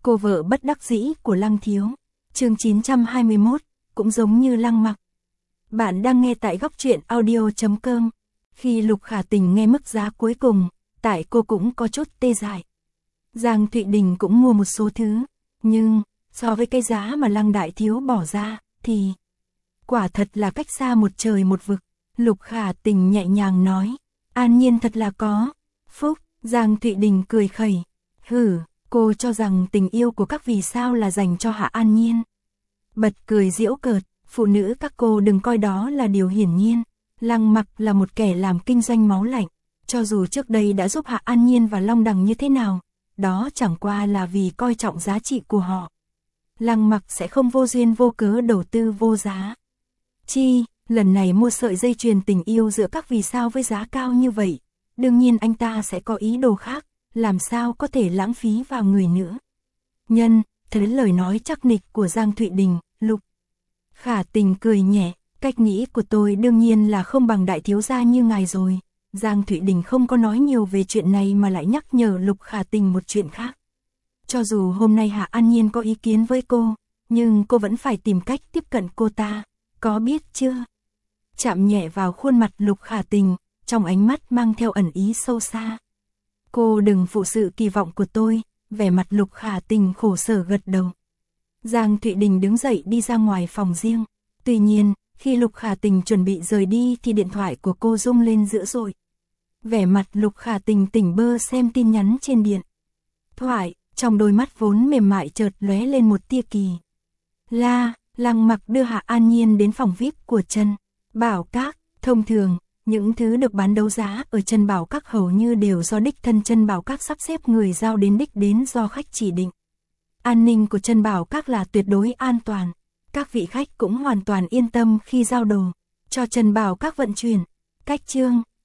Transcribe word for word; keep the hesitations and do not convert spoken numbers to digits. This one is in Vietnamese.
cô vợ bất đắc dĩ của Lăng Thiếu. Chương chín trăm hai mươi mốt, cũng giống như Lăng Mặc. Bạn đang nghe tại góc truyện audio chấm com. Khi Lục Khả Tình nghe mức giá cuối cùng, tại cô cũng có chút tê dại. Giang Thụy Đình cũng mua một số thứ, nhưng so với cái giá mà Lăng Đại Thiếu bỏ ra, thì quả thật là cách xa một trời một vực. Lục Khả Tình nhẹ nhàng nói, An Nhiên thật là có phúc. Giang Thụy Đình cười khẩy, hử, cô cho rằng tình yêu của các vì sao là dành cho Hạ An Nhiên. Bật cười giễu cợt, phụ nữ các cô đừng coi đó là điều hiển nhiên. Lăng Mặc là một kẻ làm kinh doanh máu lạnh, cho dù trước đây đã giúp Hạ An Nhiên và Long Đằng như thế nào, đó chẳng qua là vì coi trọng giá trị của họ. Lăng Mặc sẽ không vô duyên vô cớ đầu tư vô giá. Chi, lần này mua sợi dây chuyền tình yêu giữa các vì sao với giá cao như vậy, đương nhiên anh ta sẽ có ý đồ khác, làm sao có thể lãng phí vào người nữa. Nhân, thấy lời nói chắc nịch của Giang Thụy Đình, Lục Khả Tình cười nhẹ, cách nghĩ của tôi đương nhiên là không bằng đại thiếu gia như ngài rồi. Giang Thụy Đình không có nói nhiều về chuyện này mà lại nhắc nhở Lục Khả Tình một chuyện khác. Cho dù hôm nay Hạ An Nhiên có ý kiến với cô, nhưng cô vẫn phải tìm cách tiếp cận cô ta, có biết chưa? Chạm nhẹ vào khuôn mặt Lục Khả Tình, trong ánh mắt mang theo ẩn ý sâu xa. Cô đừng phụ sự kỳ vọng của tôi, vẻ mặt Lục Khả Tình khổ sở gật đầu. Giang Thụy Đình đứng dậy đi ra ngoài phòng riêng. Tuy nhiên, khi Lục Khả Tình chuẩn bị rời đi thì điện thoại của cô rung lên dữ dội. Vẻ mặt Lục Khả Tình tỉnh bơ xem tin nhắn trên điện thoại, trong đôi mắt vốn mềm mại chợt lóe lên một tia kỳ la. Lăng Mặc đưa Hạ An Nhiên đến phòng vi ai pi của Trân Bảo Các. Thông thường, những thứ được bán đấu giá ở Trân Bảo Các hầu như đều do đích thân Trân Bảo Các sắp xếp người giao đến đích đến do khách chỉ định. An ninh của Trân Bảo Các là tuyệt đối an toàn. Các vị khách cũng hoàn toàn yên tâm khi giao đồ cho Trân Bảo Các vận chuyển. Cách chương